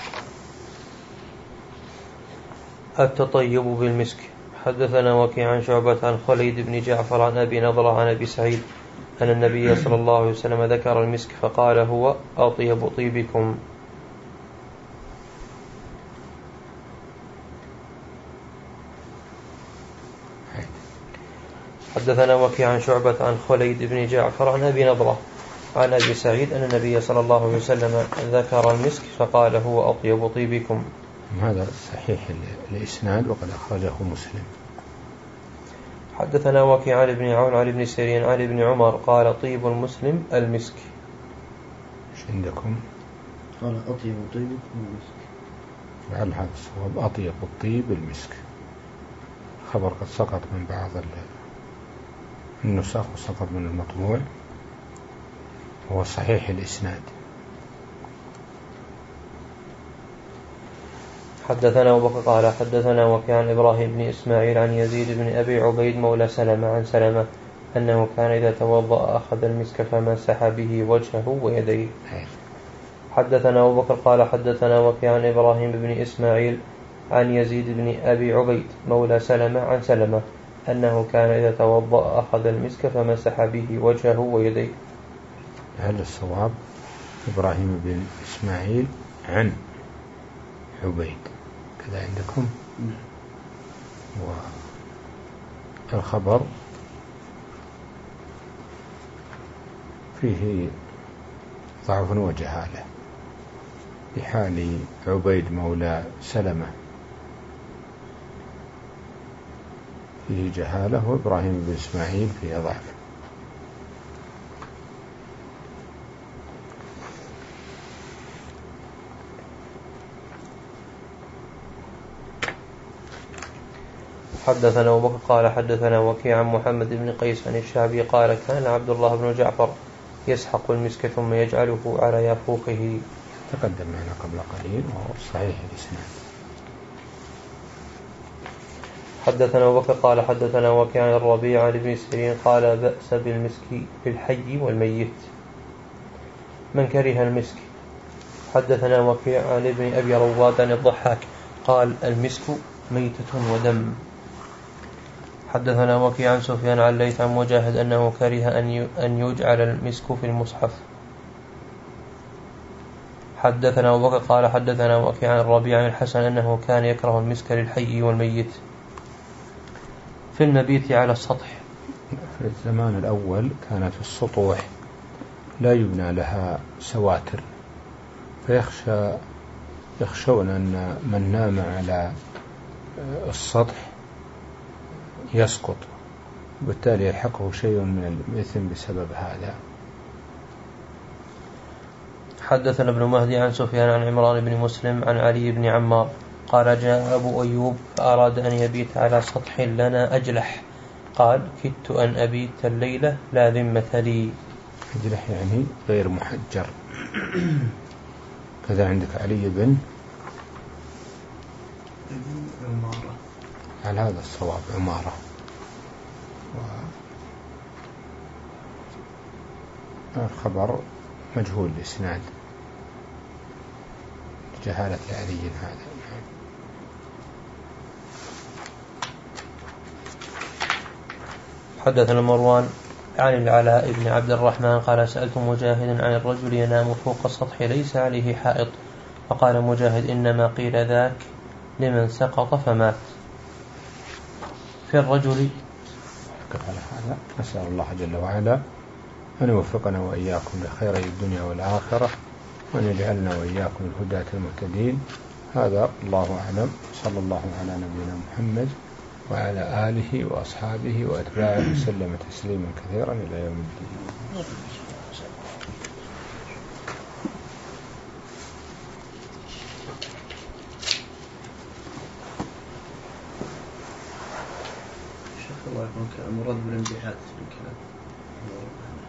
التطيب بالمسك. حدثنا وكيع عن شعبة عن خليد بن جعفر عن أبي نضرة عن أبي سعيد أن النبي صلى الله عليه وسلم ذكر المسك فقال هو أطيب طيبكم. حدثنا وكيع عن شعبة عن خليد بن جعفر عن أبي نضرة عن أبي سعيد أن النبي صلى الله عليه وسلم ذكر المسك فقال هو أطيب طيبكم. هذا صحيح الإسناد وقد أخرجه مسلم. حدثنا وكيع عن ابن عون عن ابن سيرين عن ابن عمر قال طيب المسلم المسك. ايش عندكم؟ قال أطيب طيبكم المسك. لعل هذا الصواب أطيب الطيب المسك. خبر قد سقط من بعض النسخ وسقط من المطبوع، هو صحيح الإسناد. حدثنا أبو بكر قال حدثنا وكيع عن إبراهيم بن إسماعيل عن يزيد بن أبي عبيد مولى سلمة عن سلمة أنه كان إذا توضأ أخذ المسك فمسح به وجهه ويديه. حدثنا أبو بكر قال حدثنا وكيع عن إبراهيم بن إسماعيل عن يزيد بن أبي عبيد مولى سلمة عن سلمة أنه كان إذا توضأ أخذ المسك فمسح به وجهه ويديه. هل الصواب إبراهيم بن إسماعيل عن عبيد كذا عندكم؟ والخبر فيه ضعف وجهالة بحال عبيد مولى سلمة فيه جهالة، وإبراهيم بن إسماعيل فيه ضعف. حدثنا أبو بكر قال حدثنا وكيع عن محمد بن قيس عن الشعبي قال كان عبد الله بن جعفر يسحق المسك ثم يجعله على يافوقه. تقدم معنا قبل قليل وهو صحيح الإسناد. حدثنا أبو بكر قال حدثنا وكيع عن الربيع عن ابن سيرين قال بأس بالمسك بالحي والميت من كره المسك. حدثنا وكيع عن ابن أبي رواد عن الضحاك قال المسك ميتة ودم. حدثنا وكيع عن سفيان عن ليث عن مجاهد أنه كره أن يجعل المسك في المصحف. حدثنا أبو بكر قال حدثنا وكيع عن الربيع عن الحسن أنه كان يكره المسك للحي والميت في المبيت على السطح. في الزمان الأول كانت السطوح لا يبنى لها سواتر، فيخشى يخشون أن من نام على السطح يسقط، وبالتالي يلحقه شيء من الإثم بسبب هذا. حدثنا ابن مهدي عن سفيان عن عمران بن مسلم عن علي بن عمار قال جاء أبو أيوب فأراد أن يبيت على سطح لنا أجلح قال كدت أن أبيت الليلة لا ذمة لي. أجلح يعني غير محجر. كذا عندك علي بن عمارة، على هذا الصواب عمارة. والخبر مجهول الإسناد جهالة علي هذا. حدثنا مروان عن العلاء بن عبد الرحمن قال سألت مجاهد عن الرجل ينام فوق السطح ليس عليه حائط، فقال مجاهد إنما قيل ذاك لمن سقط فمات. في الرجل على هذا نسأل الله جل وعلا أن يوفقنا وإياكم لخير الدنيا والآخرة، وأن يجعلنا وإياكم الهداة المهتدين. هذا الله أعلم. صلى الله على نبينا محمد وعلى آله وأصحابه وأتباعه وسلم تسليما كثيرا إلى يوم الدين. الله يكون المراد بالانبعاث في الكلام.